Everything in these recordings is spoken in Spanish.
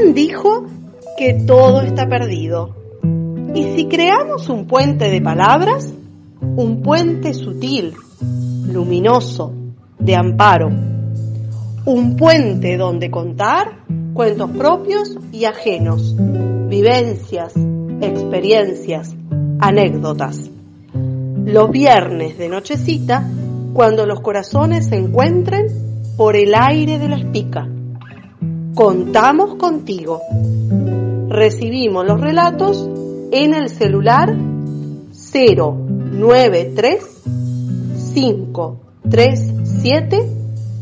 ¿Quién dijo que todo está perdido? ¿Y si creamos un puente de palabras? Un puente sutil, luminoso, de amparo. Un puente donde contar cuentos propios y ajenos, vivencias, experiencias, anécdotas. Los viernes de nochecita, cuando los corazones se encuentren por el aire de la espica. Contamos contigo. Recibimos los relatos en el celular 093 537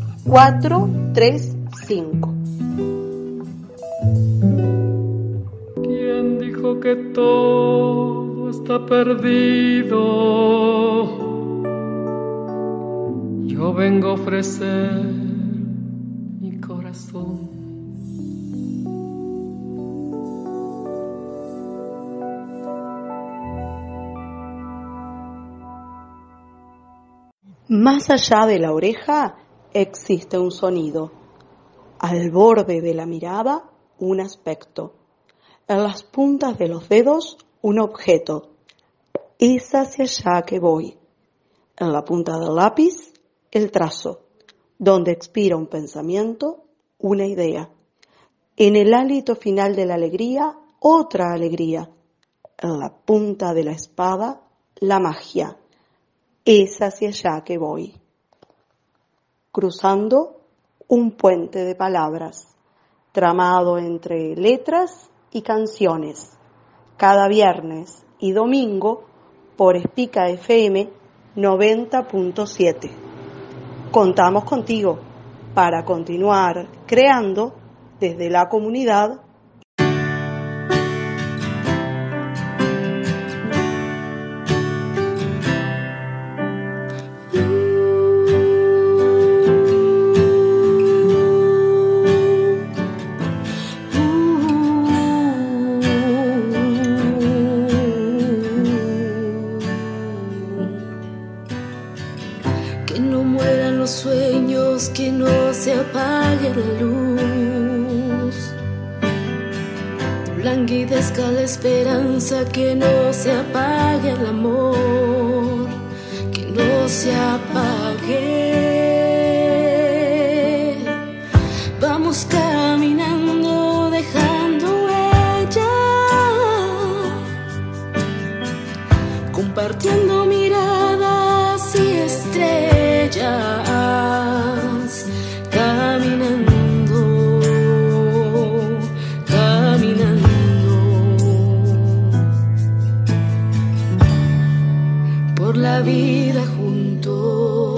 435. ¿Quién dijo que todo está perdido? Yo vengo a ofrecer mi corazón. Más allá de la oreja existe un sonido, al borde de la mirada un aspecto, en las puntas de los dedos un objeto. Es hacia allá que voy. En la punta del lápiz el trazo, donde expira un pensamiento, una idea. En el hálito final de la alegría, otra alegría. En la punta de la espada, la magia. Es hacia allá que voy. Cruzando un puente de palabras, tramado entre letras y canciones, cada viernes y domingo por Espica FM 90.7. Contamos contigo para continuar creando desde la comunidad. Que no mueran los sueños, que no se apague la luz. No languidezca la esperanza, que no se apague el amor, que no se apague. Vamos caminando, dejando huella, compartiendo miradas y estrellas, caminando, caminando por la vida juntos.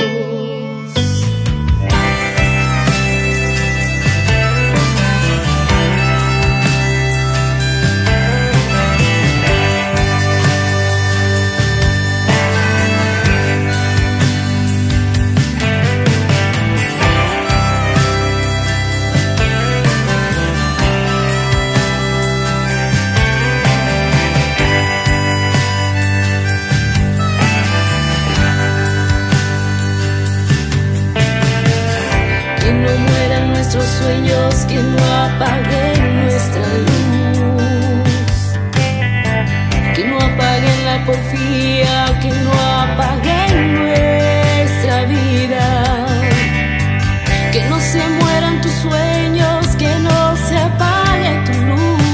Nuestros sueños, que no apaguen nuestra luz, que no apaguen la porfía, que no apaguen nuestra vida, que no se mueran tus sueños, que no se apague tu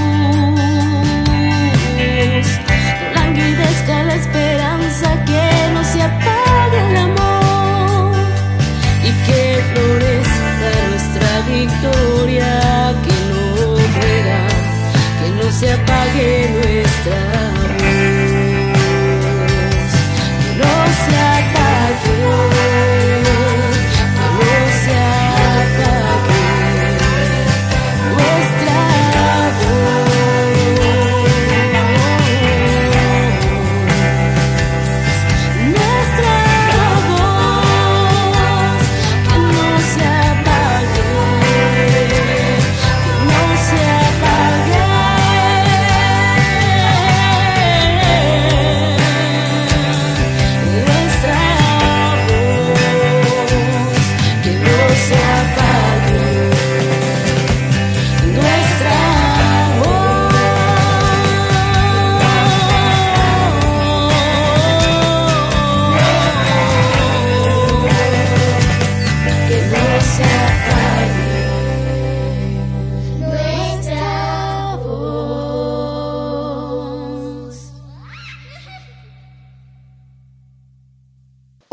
luz, no languidezca la esperanza, que no se apague el amor y que florezca nuestra victoria, que no muera, que no se apague nuestra voz.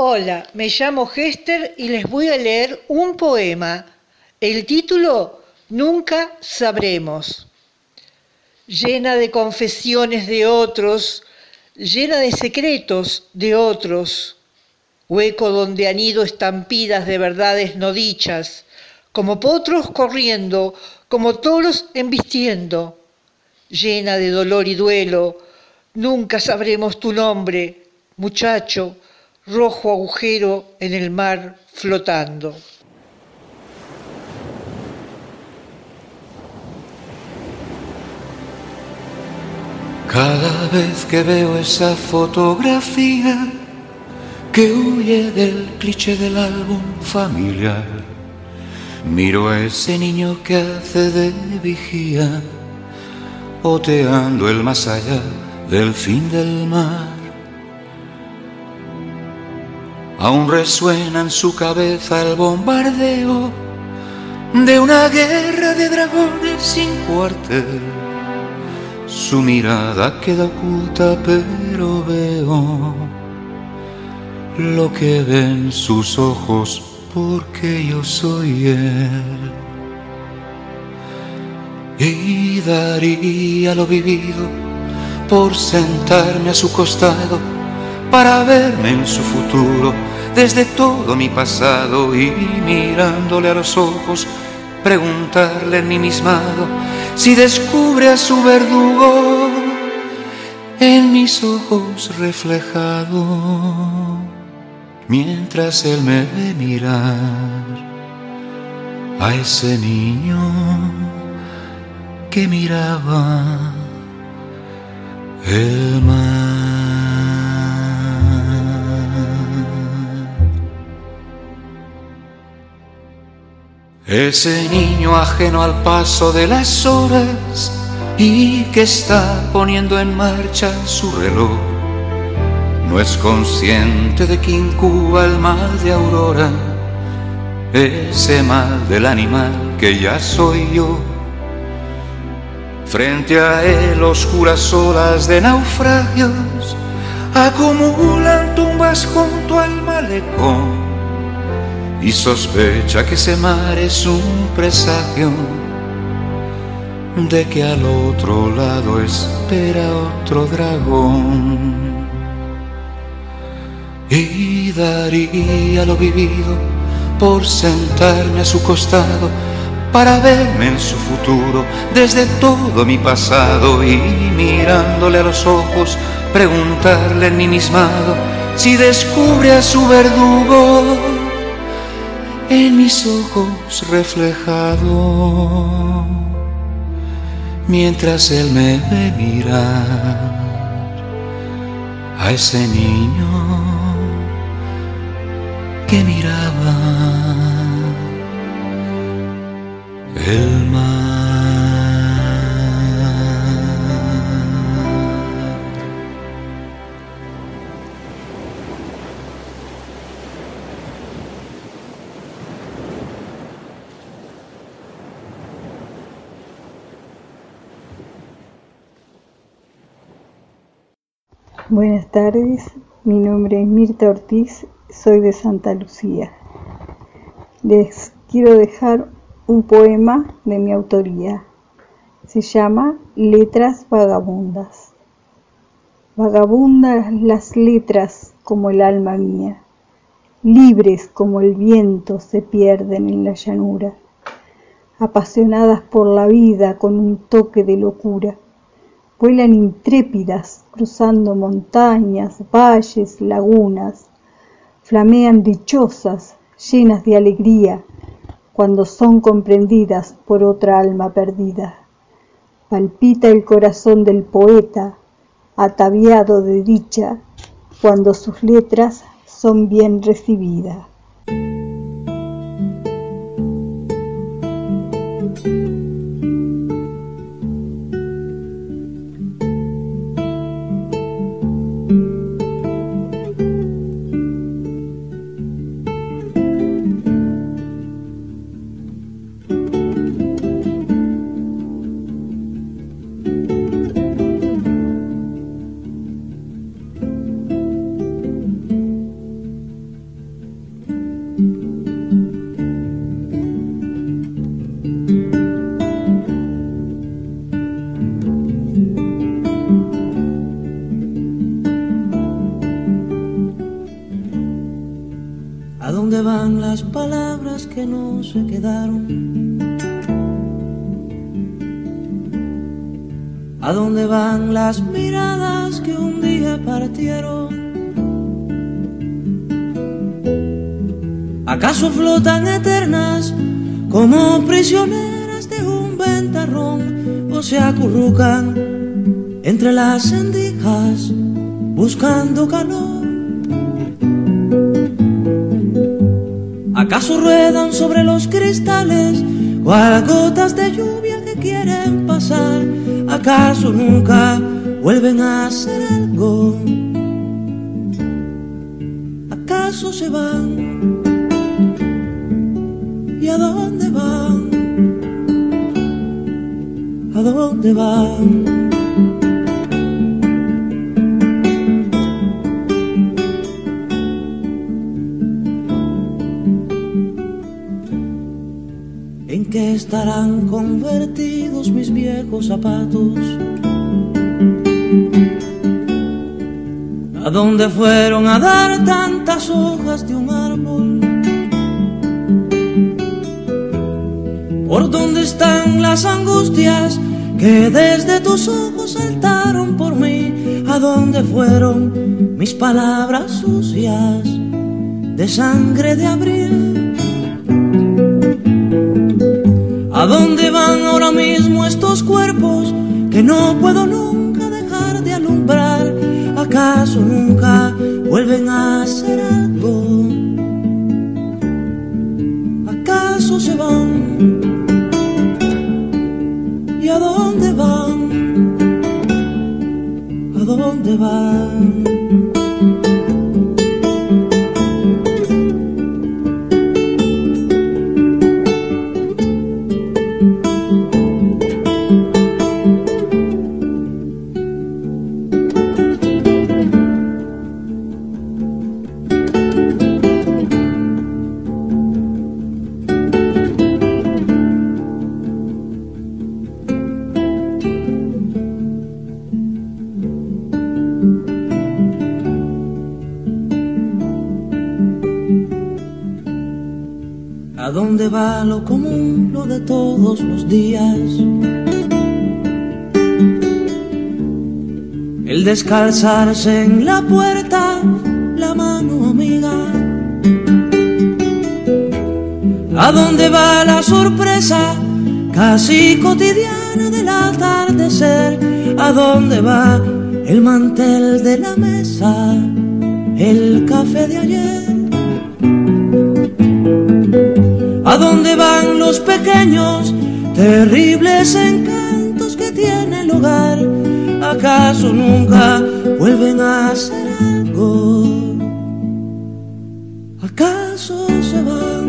Hola, me llamo Hester y les voy a leer un poema. El título, Nunca sabremos. Llena de confesiones de otros, llena de secretos de otros, hueco donde anido estampidas de verdades no dichas, como potros corriendo, como toros embistiendo, llena de dolor y duelo, nunca sabremos tu nombre, muchacho, rojo agujero en el mar flotando. Cada vez que veo esa fotografía que huye del cliché del álbum familiar, miro a ese niño que hace de vigía, oteando el más allá del fin del mar. Aún resuena en su cabeza el bombardeo de una guerra de dragones sin cuartel. Su mirada queda oculta, pero veo lo que ven sus ojos, porque yo soy él. Y daría lo vivido por sentarme a su costado, para verme en su futuro desde todo mi pasado, y mirándole a los ojos preguntarle ensimismado si descubre a su verdugo en mis ojos reflejado, mientras él me ve mirar a ese niño que miraba el mar. Ese niño ajeno al paso de las horas y que está poniendo en marcha su reloj, no es consciente de que incuba el mal de aurora, ese mal del animal que ya soy yo. Frente a él oscuras olas de naufragios acumulan tumbas junto al malecón, y sospecha que ese mar es un presagio de que al otro lado espera otro dragón. Y daría lo vivido por sentarme a su costado, para verme en su futuro desde todo mi pasado, y mirándole a los ojos preguntarle ensimismado si descubre a su verdugo en mis ojos reflejado, mientras él me ve mirar a ese niño que miraba el mar. Buenas tardes, mi nombre es Mirta Ortiz, soy de Santa Lucía. Les quiero dejar un poema de mi autoría. Se llama Letras Vagabundas. Vagabundas las letras como el alma mía, libres como el viento se pierden en la llanura, apasionadas por la vida con un toque de locura. Vuelan intrépidas, cruzando montañas, valles, lagunas, flamean dichosas, llenas de alegría, cuando son comprendidas por otra alma perdida. Palpita el corazón del poeta, ataviado de dicha, cuando sus letras son bien recibidas. dónde van las palabras que no se quedaron? ¿A dónde van las miradas que un día partieron? ¿Acaso flotan eternas como prisioneras de un ventarrón? ¿O se acurrucan entre las endijas buscando calor? ¿Acaso ruedan sobre los cristales cual gotas de lluvia que quieren pasar? ¿Acaso nunca vuelven a hacer algo? ¿Acaso se van? ¿Y a dónde van? ¿A dónde van? ¿En qué estarán convertidos mis viejos zapatos? ¿A dónde fueron a dar tantas hojas de un árbol? ¿Por dónde están las angustias que desde tus ojos saltaron por mí? ¿A dónde fueron mis palabras sucias de sangre de abril? ¿A dónde van ahora mismo estos cuerpos que no puedo nunca dejar de alumbrar? ¿Acaso nunca vuelven a hacer algo? ¿Acaso se van? ¿Y a dónde van? ¿A dónde van? ¿A dónde va lo común, lo de todos los días? El descalzarse en la puerta, la mano amiga. ¿A dónde va la sorpresa casi cotidiana del atardecer? ¿A dónde va el mantel de la mesa, el café de ayer? ¿A dónde van los pequeños, terribles encantos que tiene el hogar? ¿Acaso nunca vuelven a hacer algo? ¿Acaso se van?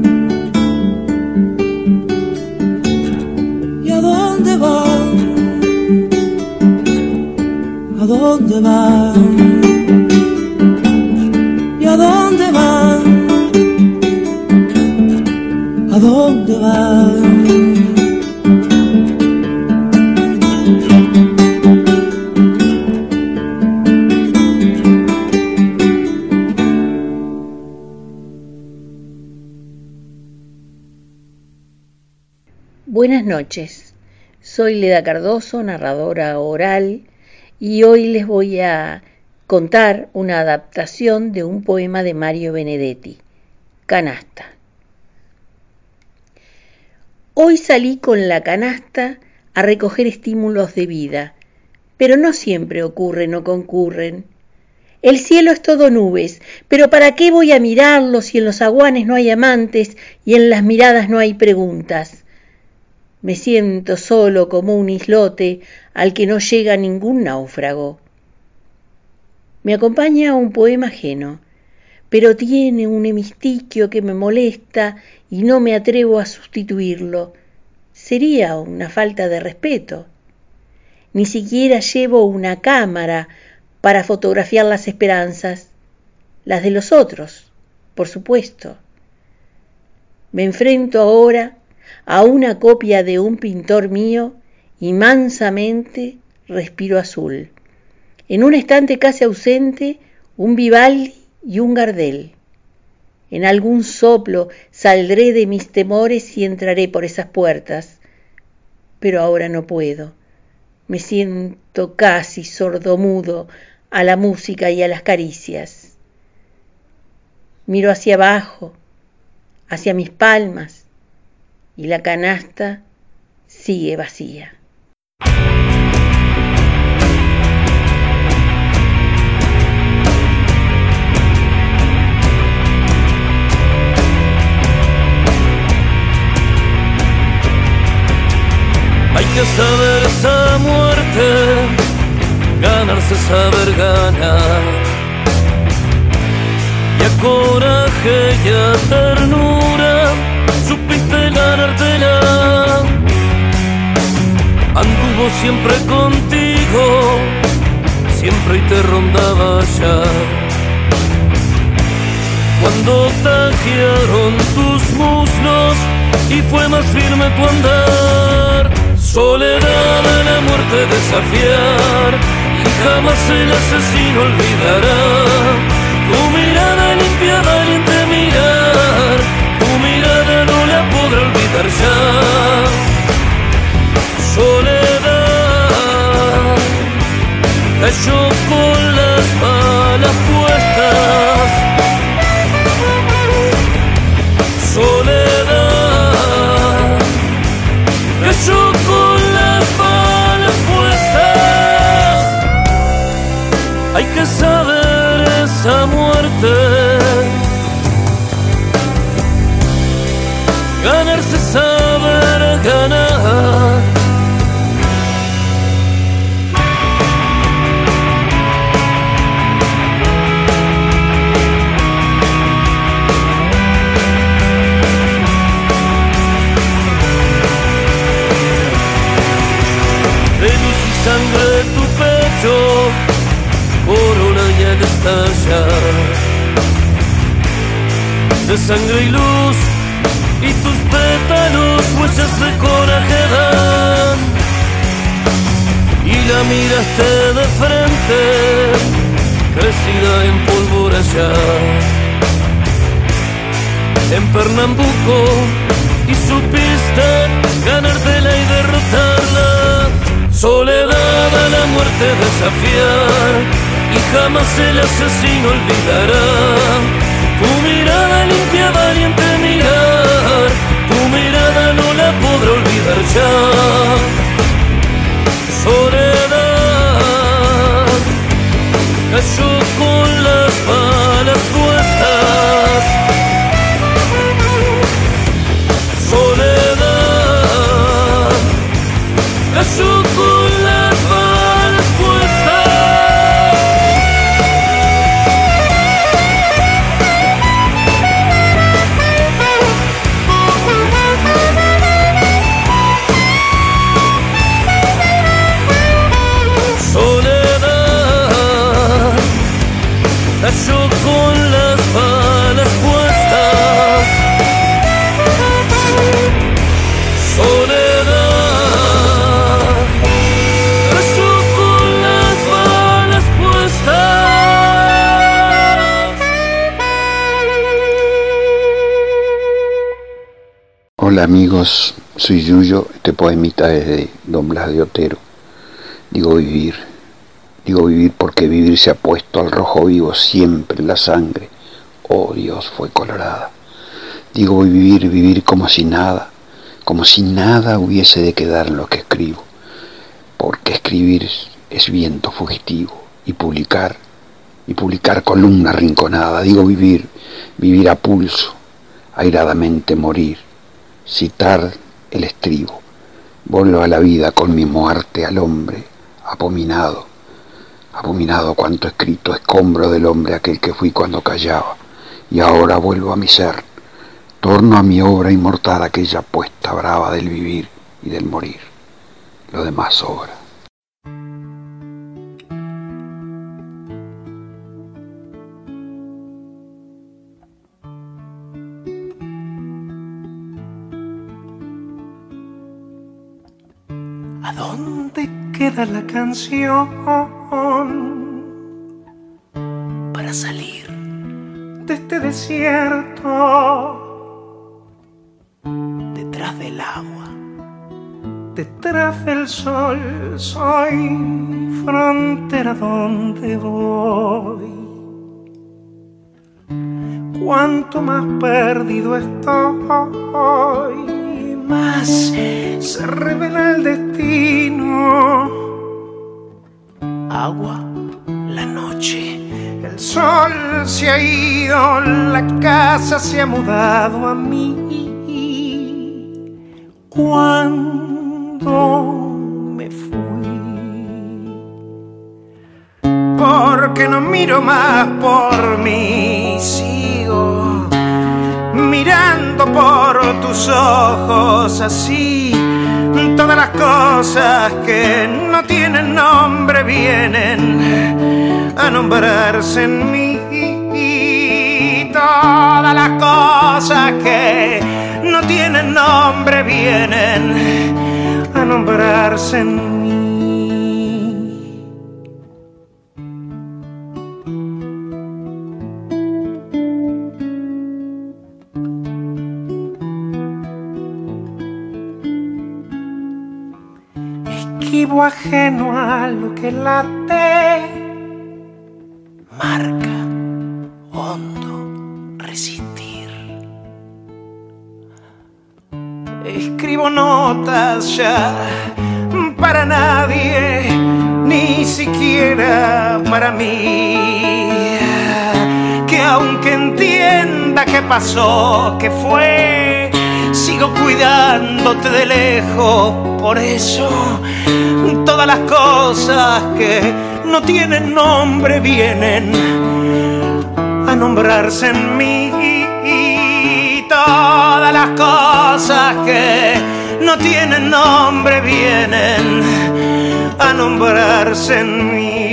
¿Y a dónde van? ¿A dónde van? ¿Y a dónde van? ¿A dónde van? Buenas noches, soy Leda Cardoso, narradora oral, y hoy les voy a contar una adaptación de un poema de Mario Benedetti, Canasta. Hoy salí con la canasta a recoger estímulos de vida, pero no siempre ocurren o concurren. El cielo es todo nubes, pero ¿para qué voy a mirarlo si en los aguanes no hay amantes y en las miradas no hay preguntas? Me siento solo como un islote al que no llega ningún náufrago. Me acompaña un poema ajeno, pero tiene un hemistiquio que me molesta y no me atrevo a sustituirlo. Sería una falta de respeto. Ni siquiera llevo una cámara para fotografiar las esperanzas, las de los otros, por supuesto. Me enfrento ahora a una copia de un pintor mío y mansamente respiro azul. En un estante casi ausente, un Vivaldi y un Gardel. En algún soplo saldré de mis temores y entraré por esas puertas. Pero ahora no puedo. Me siento casi sordomudo a la música y a las caricias. Miro hacia abajo, hacia mis palmas, y la canasta sigue vacía. Hay que saber esa muerte, ganarse saber ganar. Y a coraje y a ternura supiste ganártela. Anduvo siempre contigo, siempre y te rondaba ya. Cuando tajearon tus muslos y fue más firme tu andar. Soledad a la muerte desafiar y jamás el asesino olvidará. Tu mirada limpia, valiente mirar, tu mirada no la podrá olvidar ya. Soledad cayó con las balas puestas. Soledad cayó con las balas puestas. Hay que saber esa muerte, ganarse saber ganar. De luz y sangre tu pecho corona y al estallar, de sangre y luz y tus pétalos huellas de coraje dan. Y la miraste de frente, crecida en pólvora ya, en Pernambuco, y supiste ganártela y derrotarla. Soledad a la muerte desafiar y jamás el asesino olvidará. Tu mirada limpia, valiente mirar, tu mirada no la podrá olvidar ya. Soledad cayó con las balas puestas. Soledad cayó con las balas puestas. Cayó con las balas puestas. Soledad cayó con las balas puestas. Hola amigos, soy Yuyo. Este poemita es de Don Blas de Otero. Digo vivir porque vivir se ha puesto al rojo vivo siempre la sangre. Oh Dios, fue colorada. Digo vivir como si nada hubiese de quedar en lo que escribo. Porque escribir es viento fugitivo y publicar columna rinconada. Digo vivir a pulso, airadamente morir, citar el estribo. Vuelvo a la vida con mi muerte al hombre abominado cuanto escrito, escombro del hombre aquel que fui cuando callaba, y ahora vuelvo a mi ser, torno a mi obra inmortal, aquella apuesta brava del vivir y del morir. Lo demás sobra. ¿A dónde queda la canción para salir de este desierto, detrás del agua, detrás del sol, soy frontera donde voy. Cuanto más perdido estoy, más se revela el destino. Agua, la noche, el sol se ha ido, la casa se ha mudado a mí. Cuando me fui, porque no miro más por mí, sigo mirando por tus ojos así. Todas las cosas que no tienen nombre vienen a nombrarse en mí. Todas las cosas que no tienen nombre vienen a nombrarse en mí. Esquivo ajeno a lo que late, marca hondo resistir. Escribo notas ya para nadie, ni siquiera para mí. Que aunque entienda qué pasó, qué fue, sigo cuidándote de lejos. Por eso todas las cosas que no tienen nombre vienen a nombrarse en mí. Todas las cosas que no tienen nombre vienen a nombrarse en mí.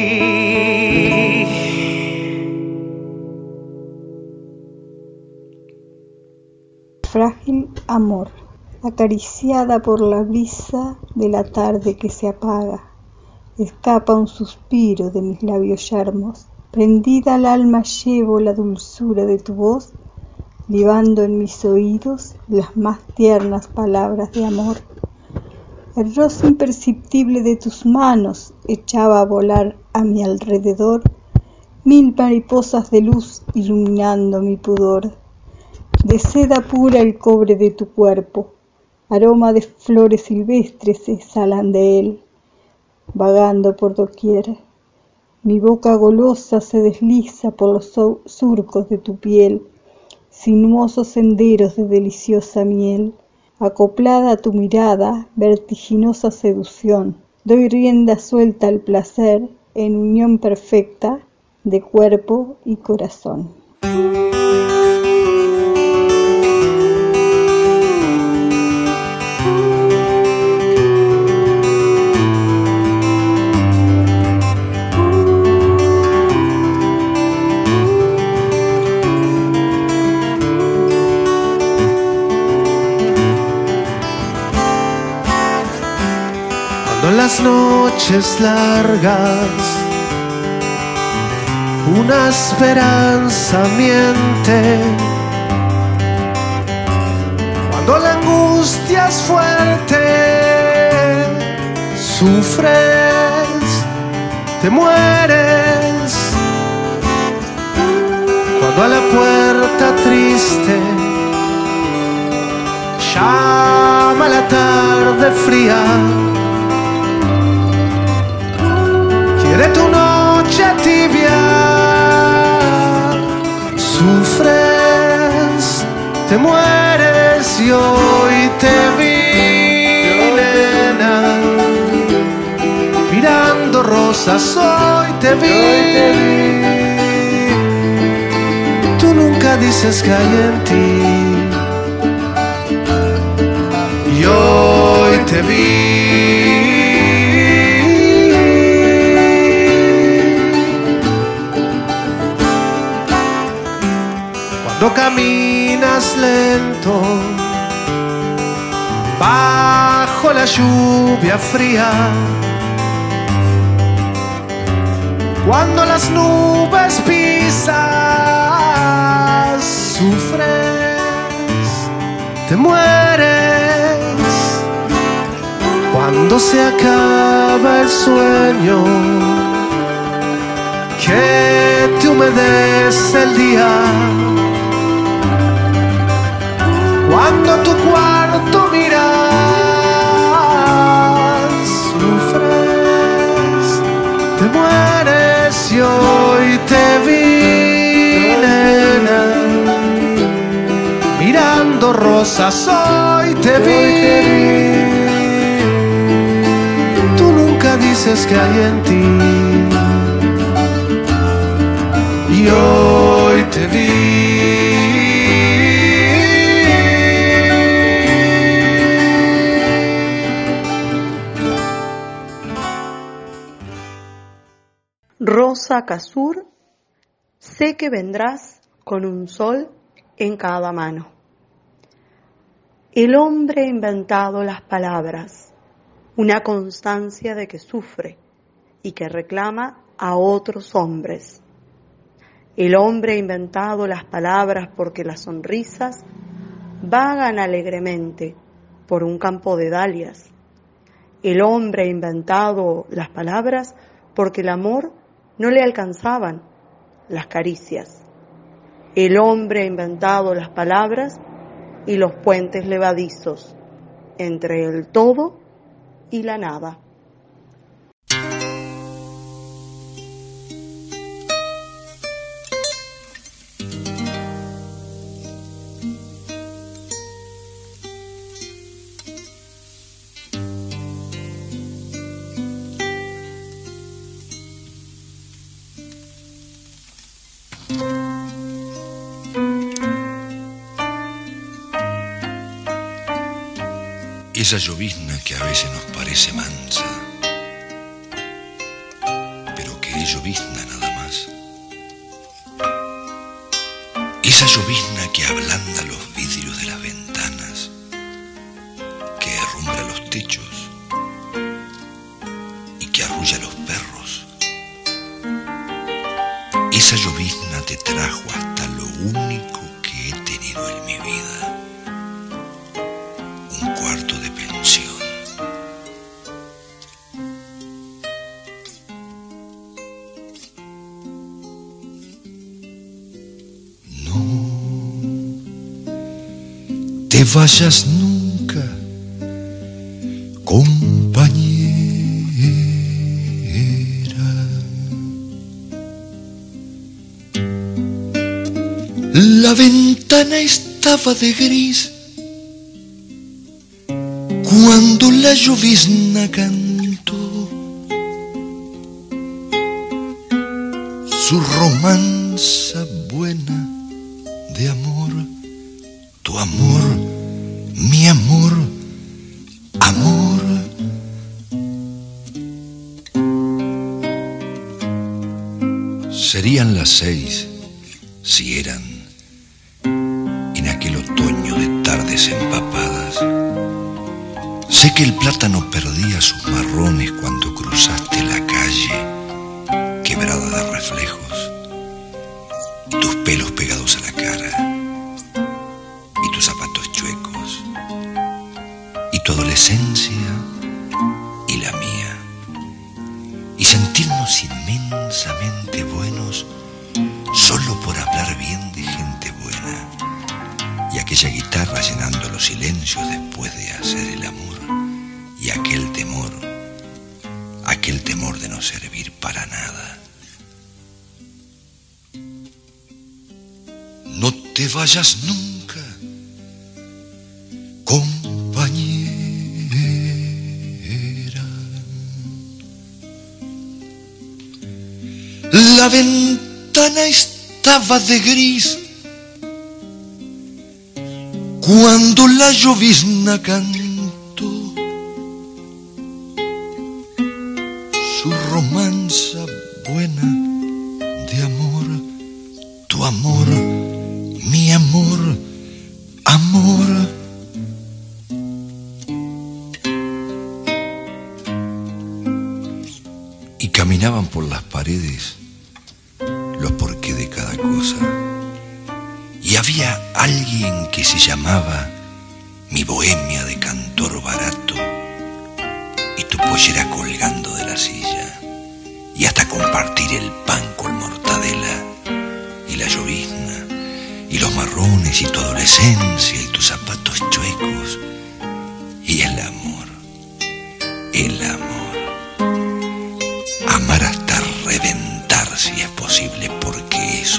Frágil amor, acariciada por la brisa de la tarde que se apaga, escapa un suspiro de mis labios yermos. Prendida al alma llevo la dulzura de tu voz, libando en mis oídos las más tiernas palabras de amor. El roce imperceptible de tus manos echaba a volar a mi alrededor 1000 mariposas de luz iluminando mi pudor. De seda pura el cobre de tu cuerpo, aroma de flores silvestres exhalan de él, vagando por doquier. Mi boca golosa se desliza por los surcos de tu piel, sinuosos senderos de deliciosa miel. Acoplada a tu mirada, vertiginosa seducción, doy rienda suelta al placer en unión perfecta de cuerpo y corazón. Las noches largas, una esperanza miente. Cuando la angustia es fuerte, sufres, te mueres. Cuando a la puerta triste llama la tarde fría, de tu noche tibia, sufres, te mueres y hoy te vi, nena, mirando rosas, hoy te vi. Tú nunca dices que hay en ti y hoy te vi. Cuando caminas lento bajo la lluvia fría, Cuando las nubes pisas, sufres, te mueres. Cuando se acaba el sueño que te humedece el día, cuando tu cuarto miras, sufres, te mueres. Y hoy te vi, nena, mirando rosas, hoy te vi. Tú nunca dices que hay en ti. Y hoy te vi. Rosa Casur, sé que vendrás con un sol en cada mano. El hombre ha inventado las palabras, una constancia de que sufre y que reclama a otros hombres. El hombre ha inventado las palabras porque las sonrisas vagan alegremente por un campo de dalias. El hombre ha inventado las palabras porque el amor no le alcanzaban las caricias. El hombre ha inventado las palabras y los puentes levadizos entre el todo y la nada. Esa llovizna que a veces nos parece mansa, pero que es llovizna nada más. Esa llovizna que ablanda los vidrios de las ventanas, que herrumbra los techos y que arrulla a los perros. Esa llovizna te trajo hasta lo único que he tenido en mi vida: un cuarto de pensión. No te vayas nunca, compañera. La ventana estaba de gris cuando la llovizna cantó su romanza buena de amor. Tu amor, mi amor, amor. Serían las 6 si eran en aquel otoño de tardes empapadas. Sé que el plátano perdía sus marrones cuando cruzaste la calle quebrada de reflejos, y tus pelos pegados a la cara, y tus zapatos chuecos, y tu adolescencia y la mía, y sentirnos inmensamente buenos solo por hablar bien de gente buena, y aquella guitarra llenando los silencios después de hacer el amor. Y aquel temor de no servir para nada. No te vayas nunca, compañera. La ventana estaba de gris cuando la llovizna cantó su romanza buena de amor. Tu amor, mi amor, amor. Y caminaban por las paredes cosa. Y había alguien que se llamaba mi bohemia de cantor barato, y tu pollera colgando de la silla, y hasta compartir el pan con mortadela, y la llovizna, y los marrones, y tu adolescencia, y tus zapatos chuecos, y el amor, el amor. Amar hasta reventar si es posible, porque eso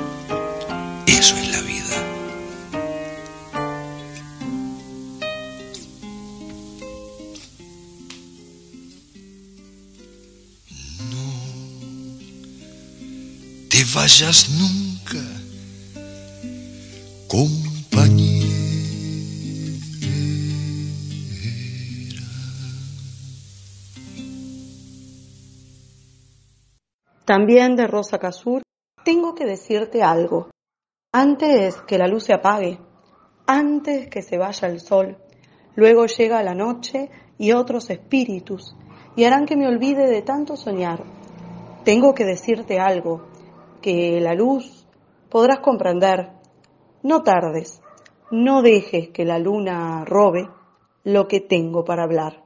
es la vida. No te vayas nunca, compañera. También de Rosa Casur, tengo que decirte algo. Antes que la luz se apague, antes que se vaya el sol, luego llega la noche y otros espíritus, y harán que me olvide de tanto soñar. Tengo que decirte algo, que la luz podrás comprender. No tardes, no dejes que la luna robe lo que tengo para hablar.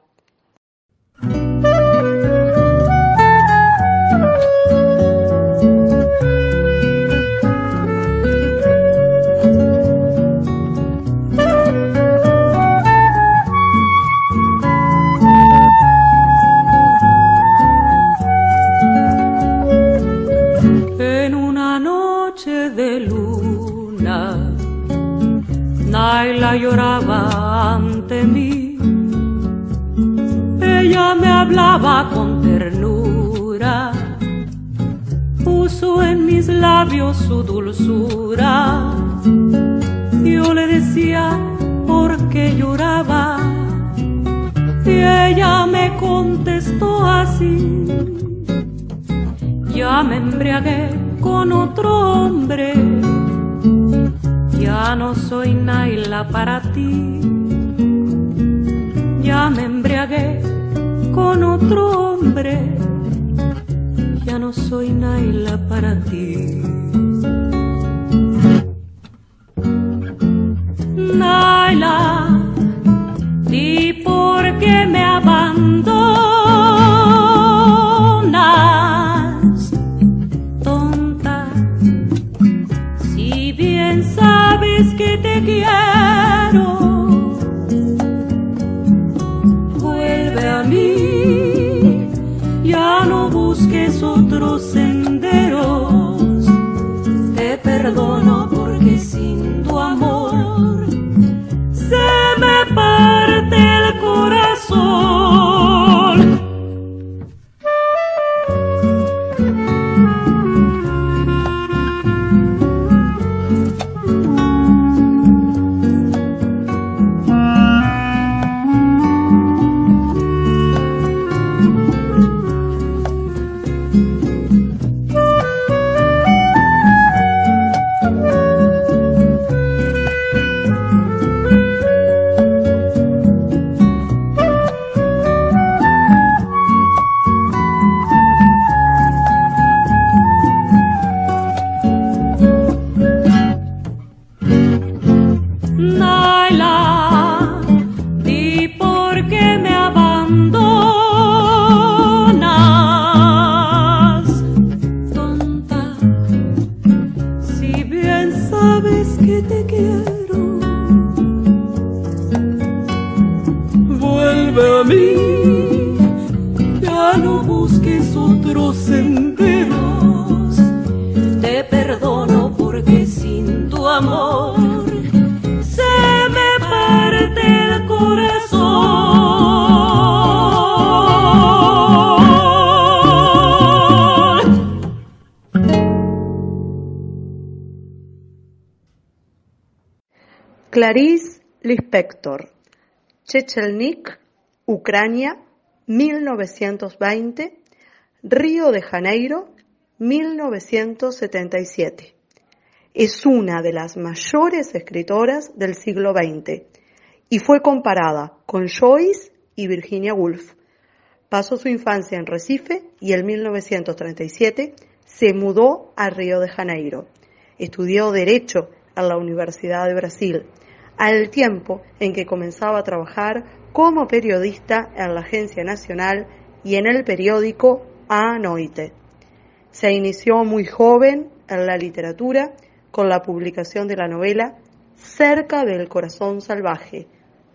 Naila lloraba ante mí, ella me hablaba con ternura, puso en mis labios su dulzura. Yo le decía por qué lloraba y ella me contestó así: ya me embriagué con otro hombre, ya no soy Naila para ti. Ya me embriagué con otro hombre, ya no soy Naila para ti. Naila, di por qué me abandonas, tonta, si bien sabes que te quiero. Vuelve a mí, ya no busques otros senderos. Te perdono porque sin tu amor se me parte el corazón. Clarice Lispector, Chechelnik, Ucrania, 1920, Río de Janeiro, 1977. Es una de las mayores escritoras del siglo XX y fue comparada con Joyce y Virginia Woolf. Pasó su infancia en Recife y en 1937 se mudó a Río de Janeiro. Estudió Derecho en la Universidad de Brasil, al tiempo en que comenzaba a trabajar como periodista en la Agencia Nacional y en el periódico A Noite. Se inició muy joven en la literatura con la publicación de la novela Cerca del Corazón Salvaje,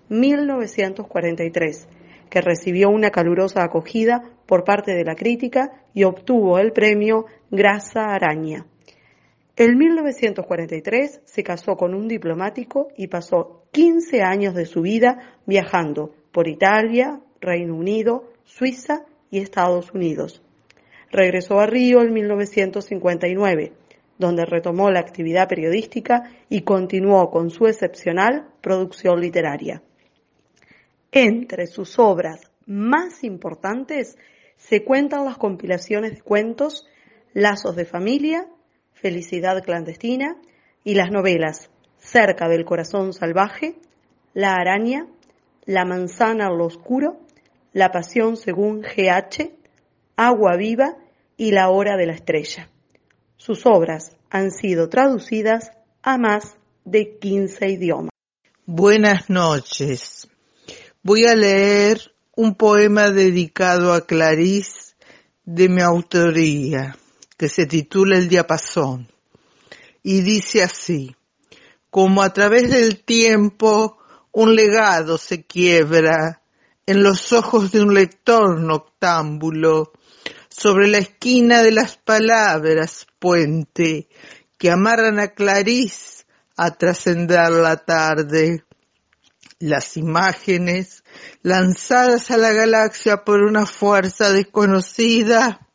1943, que recibió una calurosa acogida por parte de la crítica y obtuvo el premio Grasa Araña. En 1943 se casó con un diplomático y pasó 15 años de su vida viajando por Italia, Reino Unido, Suiza y Estados Unidos. Regresó a Río en 1959, donde retomó la actividad periodística y continuó con su excepcional producción literaria. Entre sus obras más importantes se cuentan las compilaciones de cuentos Lazos de Familia, Felicidad Clandestina y las novelas Cerca del Corazón Salvaje, La Araña, La Manzana en lo Oscuro, La Pasión según G.H., Agua Viva y La Hora de la Estrella. Sus obras han sido traducidas a más de 15 idiomas. Buenas noches. Voy a leer un poema dedicado a Clarice de mi autoría, que se titula El Diapasón, y dice así: como a través del tiempo un legado se quiebra en los ojos de un lector noctámbulo, sobre la esquina de las palabras puente que amarran a Clarice a trascender la tarde. Las imágenes, lanzadas a la galaxia por una fuerza desconocida,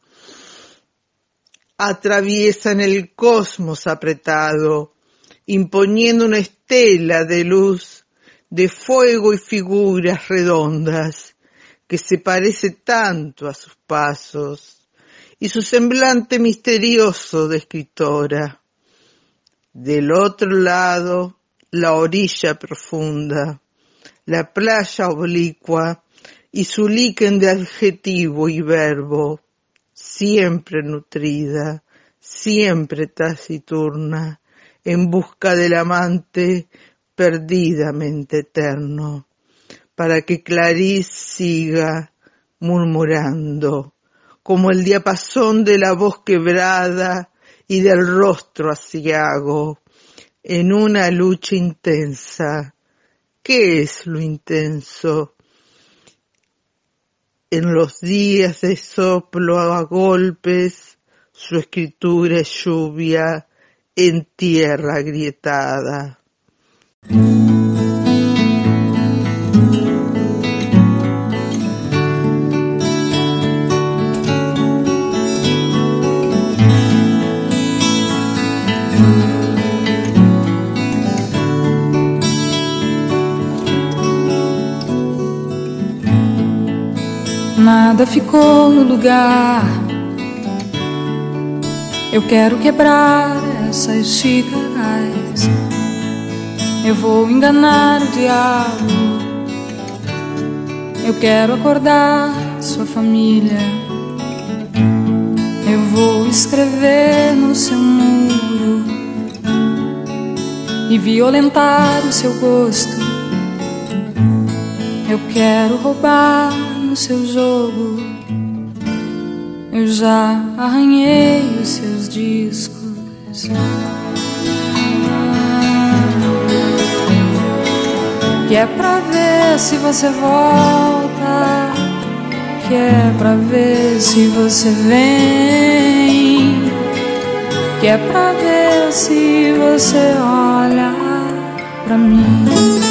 atraviesan el cosmos apretado, imponiendo una estela de luz, de fuego y figuras redondas, que se parece tanto a sus pasos, y su semblante misterioso de escritora. Del otro lado, la orilla profunda, la playa oblicua y su líquen de adjetivo y verbo, siempre nutrida, siempre taciturna, en busca del amante perdidamente eterno, para que Clarice siga murmurando, como el diapasón de la voz quebrada y del rostro aciago, en una lucha intensa. ¿Qué es lo intenso? En los días de soplo a golpes, su escritura es lluvia en tierra agrietada. Nada ficou no lugar. Eu quero quebrar essas xícaras. Eu vou enganar o diabo. Eu quero acordar sua família. Eu vou escrever no seu muro e violentar o seu gosto. Eu quero roubar no seu jogo. Eu já arranhei os seus discos. Que é pra ver se você volta, que é pra ver se você vem, que é pra ver se você olha pra mim.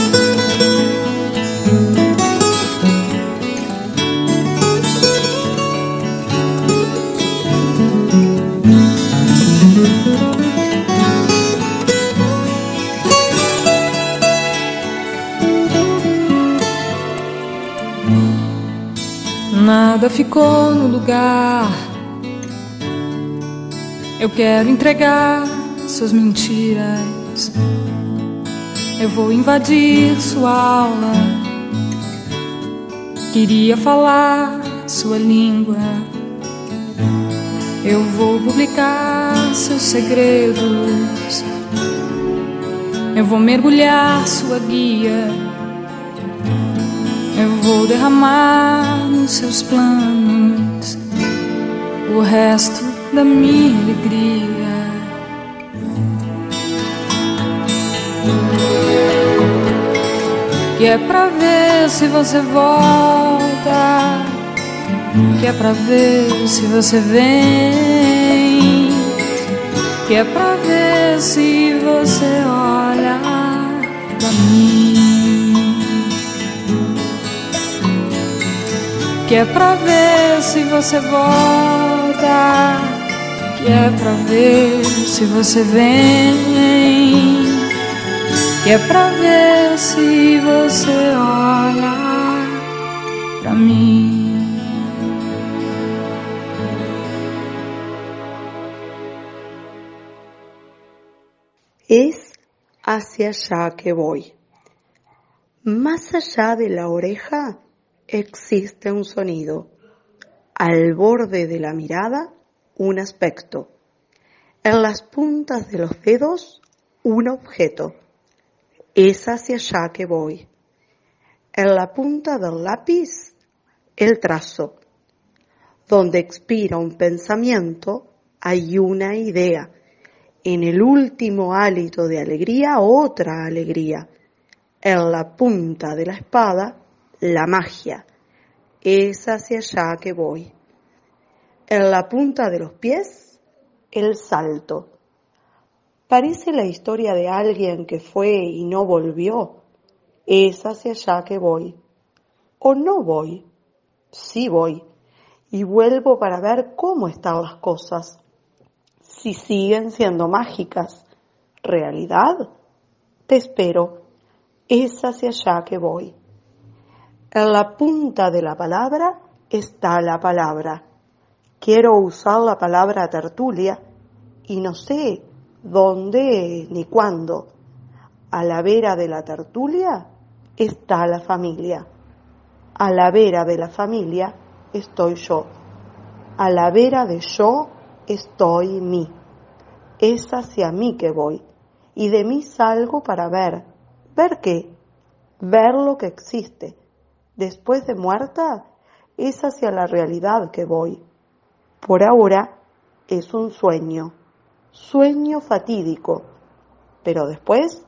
Nada ficou no lugar. Eu quero entregar suas mentiras. Eu vou invadir sua aula. Queria falar sua língua. Eu vou publicar seus segredos. Eu vou mergulhar sua guia. Eu vou derramar nos seus planos o resto da minha alegria. Que é pra ver se você volta, que é pra ver se você vem, que é pra ver se você olha pra mim, que é pra ver se você volta, que é pra ver se você vem, que é pra ver se você olha pra mim. Es hacia allá que voy. Más allá de la oreja existe un sonido. Al borde de la mirada, un aspecto. En las puntas de los dedos, un objeto. Es hacia allá que voy. En la punta del lápiz, el trazo. Donde expira un pensamiento, hay una idea. En el último hálito de alegría, otra alegría. En la punta de la espada, la magia. Es hacia allá que voy. En la punta de los pies, el salto. Parece la historia de alguien que fue y no volvió. Es hacia allá que voy. ¿O no voy? Sí voy. Y vuelvo para ver cómo están las cosas. Si siguen siendo mágicas. ¿Realidad? Te espero. Es hacia allá que voy. En la punta de la palabra está la palabra. Quiero usar la palabra tertulia y no sé dónde ni cuándo. A la vera de la tertulia está la familia. A la vera de la familia estoy yo. A la vera de yo estoy mí. Es hacia mí que voy. Y de mí salgo para ver. ¿Ver qué? Ver lo que existe. Después de muerta, es hacia la realidad que voy. Por ahora es un sueño. Sueño fatídico. Pero después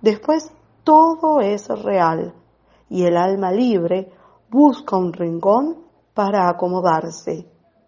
todo es real. Y el alma libre busca un rincón para acomodarse.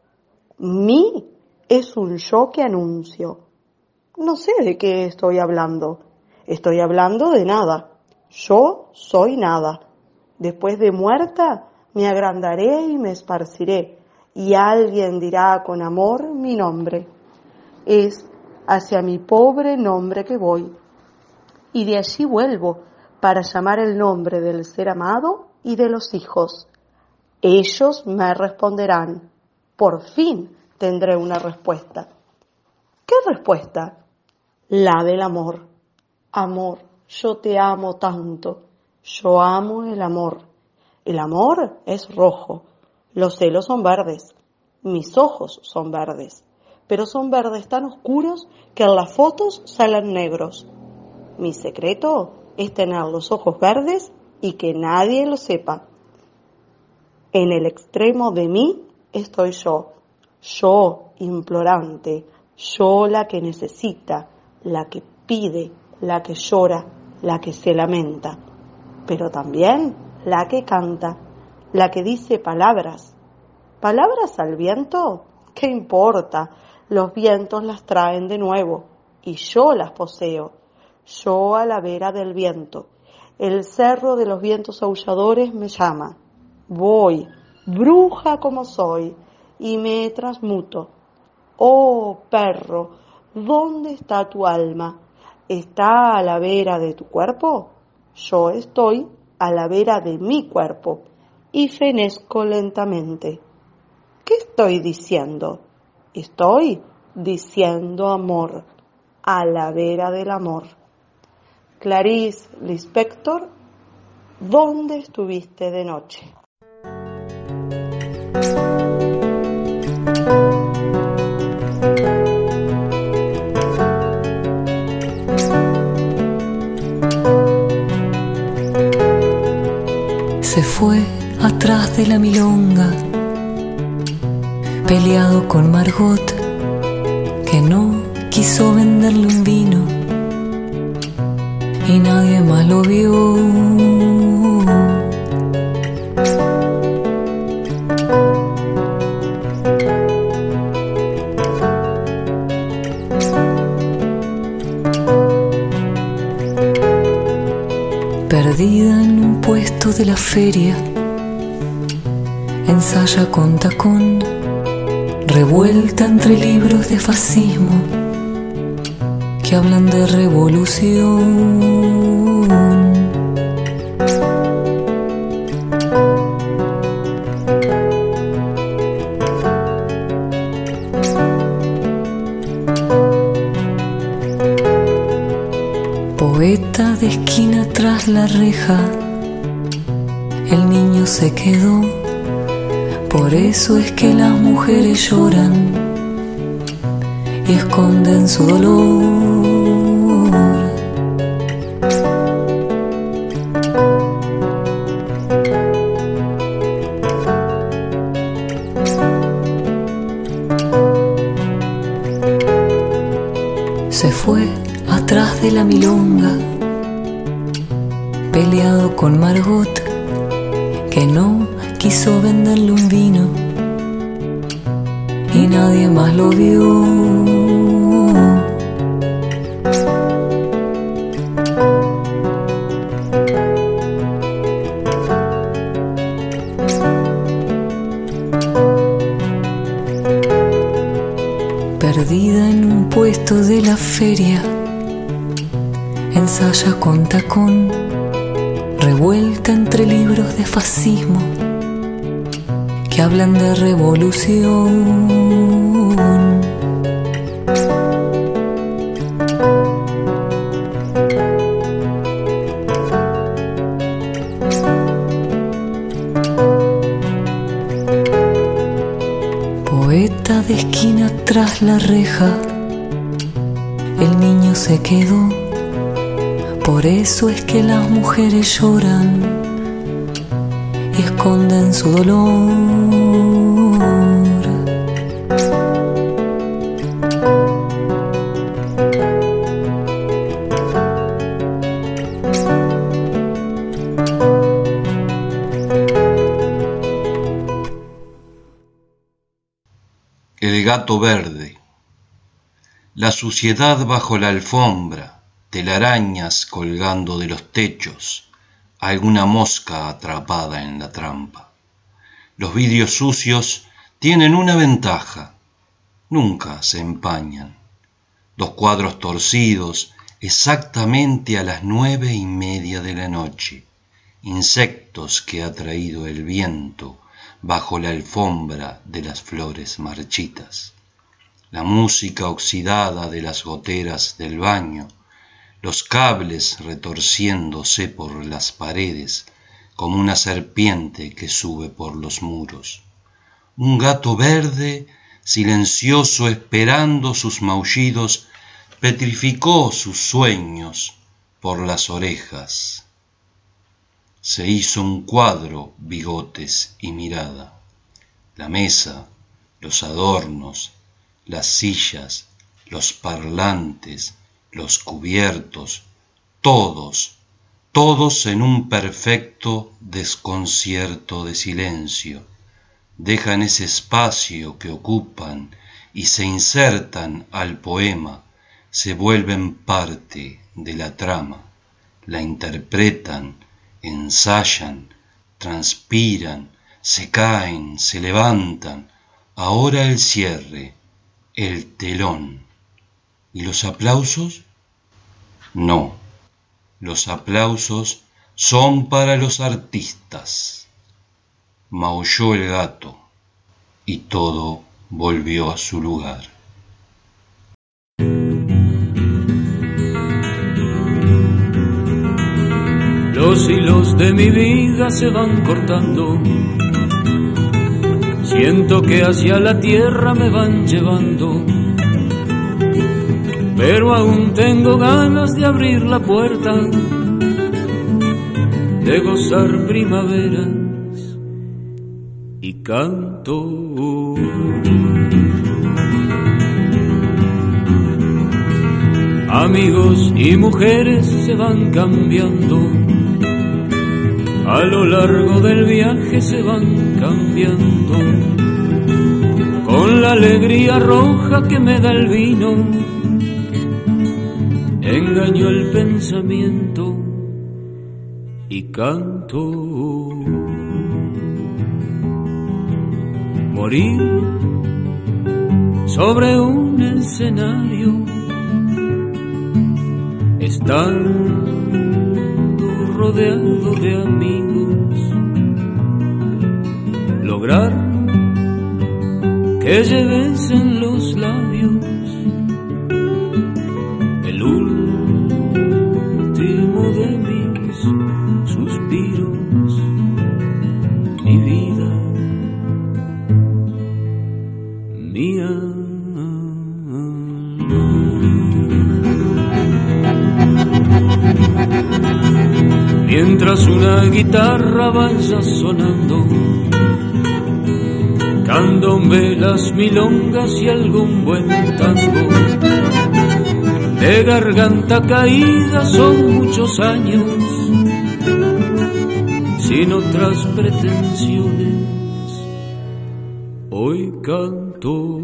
Mí es un yo que anuncio. No sé de qué estoy hablando. Estoy hablando de nada. Yo soy nada. Después de muerta me agrandaré y me esparciré. Y alguien dirá con amor mi nombre. Es hacia mi pobre nombre que voy. Y de allí vuelvo para llamar el nombre del ser amado y de los hijos. Ellos me responderán. Por fin tendré una respuesta. ¿Qué respuesta? La del amor. Amor, yo te amo tanto. Yo amo el amor. El amor es rojo. Los celos son verdes. Mis ojos son verdes. Pero son verdes tan oscuros que en las fotos salen negros. Mi secreto es tener los ojos verdes y que nadie lo sepa. En el extremo de mí estoy yo. Yo implorante. Yo la que necesita, la que pide, la que llora, la que se lamenta. Pero también la que canta, la que dice palabras. ¿Palabras al viento? ¿Qué importa? Los vientos las traen de nuevo y yo las poseo. Yo a la vera del viento. El cerro de los vientos aulladores me llama. Voy, bruja como soy, y me transmuto. Oh, perro, ¿dónde está tu alma? ¿Está a la vera de tu cuerpo? Yo estoy a la vera de mi cuerpo y fenezco lentamente. ¿Qué estoy diciendo? Estoy diciendo amor, a la vera del amor. Clarice Lispector, ¿dónde estuviste de noche? se fue atrás de la milonga, peleado con Margot, que no quiso venderle un vino y nadie más lo vio. Perdida en un puesto de la feria, ensaya con tacón, revuelta entre libros de fascismo que hablan de revolución. Poeta de esquina tras la reja, el niño se quedó. Por eso es que las mujeres lloran y esconden su dolor. Se fue atrás de la milonga, peleado con Margot, que no quiso venderle un vino y nadie más lo vio. Perdida en un puesto de la feria, ensaya con tacón, revuelta entre libros de fascismo que hablan de revolución. Poeta de esquina tras la reja, el niño se quedó. Por eso es que las mujeres lloran y esconden su dolor. El gato verde. La suciedad bajo la alfombra, telarañas colgando de los techos, alguna mosca atrapada en la trampa. Los vidrios sucios tienen una ventaja: nunca se empañan. Dos cuadros torcidos exactamente a las 9:30 de la noche. Insectos que ha traído el viento bajo la alfombra de las flores marchitas. La música oxidada de las goteras del baño, los cables retorciéndose por las paredes como una serpiente que sube por los muros. Un gato verde, silencioso esperando sus maullidos, petrificó sus sueños por las orejas. Se hizo un cuadro, bigotes y mirada. La mesa, los adornos, las sillas, los parlantes, los cubiertos, todos en un perfecto desconcierto de silencio, dejan ese espacio que ocupan y se insertan al poema, se vuelven parte de la trama, la interpretan, ensayan, transpiran, se caen, se levantan. Ahora el cierre, el telón. ¿Y los aplausos? No, los aplausos son para los artistas. Maulló el gato y todo volvió a su lugar. Los hilos de mi vida se van cortando, siento que hacia la tierra me van llevando, pero aún tengo ganas de abrir la puerta de gozar primaveras y canto. Amigos y mujeres se van cambiando, a lo largo del viaje se van cambiando, con la alegría roja que me da el vino, engaño el pensamiento y canto. Morir sobre un escenario, estando rodeado de amigos, lograr que lleves en los labios el último de mis suspiros, mi vida, mía. Mientras una guitarra vaya sonando, candombelas, milongas y algún buen tango, de garganta caída son muchos años, sin otras pretensiones, hoy canto.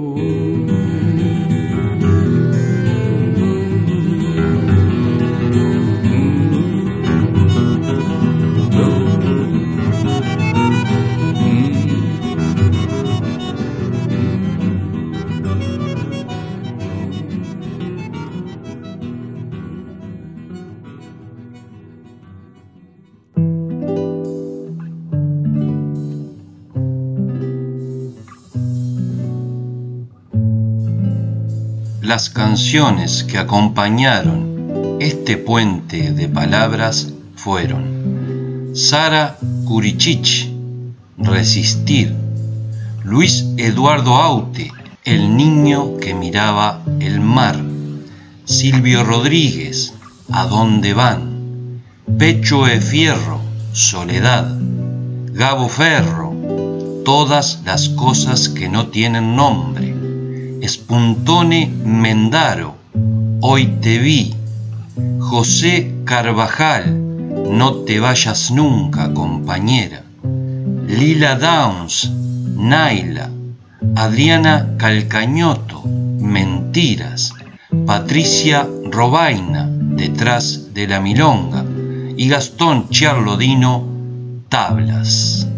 Las canciones que acompañaron este puente de palabras fueron Sara Curichich, Resistir, Luis Eduardo Aute, El niño que miraba el mar, Silvio Rodríguez, ¿A dónde van?, Pecho de Fierro, Soledad, Gabo Ferro, Todas las cosas que no tienen nombre, Spuntone Mendaro, Hoy te vi, José Carvajal, No te vayas nunca, compañera, Lila Downs, Naila, Adriana Calcañoto, Mentiras, Patricia Robaina, Detrás de la milonga, y Gastón Charlodino, Tablas.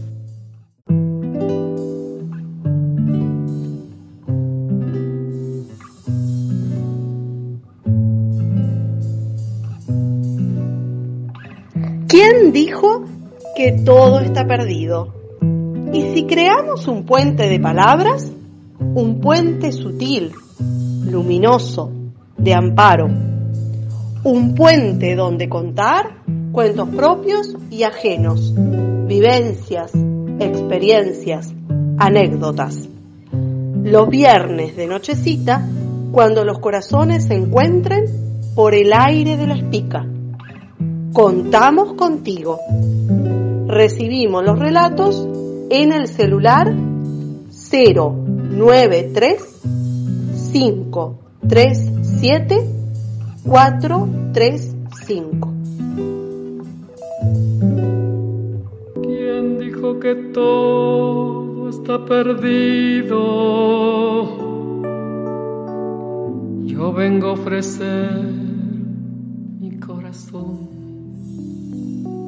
¿Quién dijo que todo está perdido? ¿Y si creamos un puente de palabras? Un puente sutil, luminoso, de amparo. Un puente donde contar cuentos propios y ajenos, vivencias, experiencias, anécdotas. Los viernes de nochecita, cuando los corazones se encuentren por el aire de la espica. Contamos contigo. Recibimos los relatos en el celular 093 537 435. ¿Quién dijo que todo está perdido? Yo vengo a ofrecer mi corazón.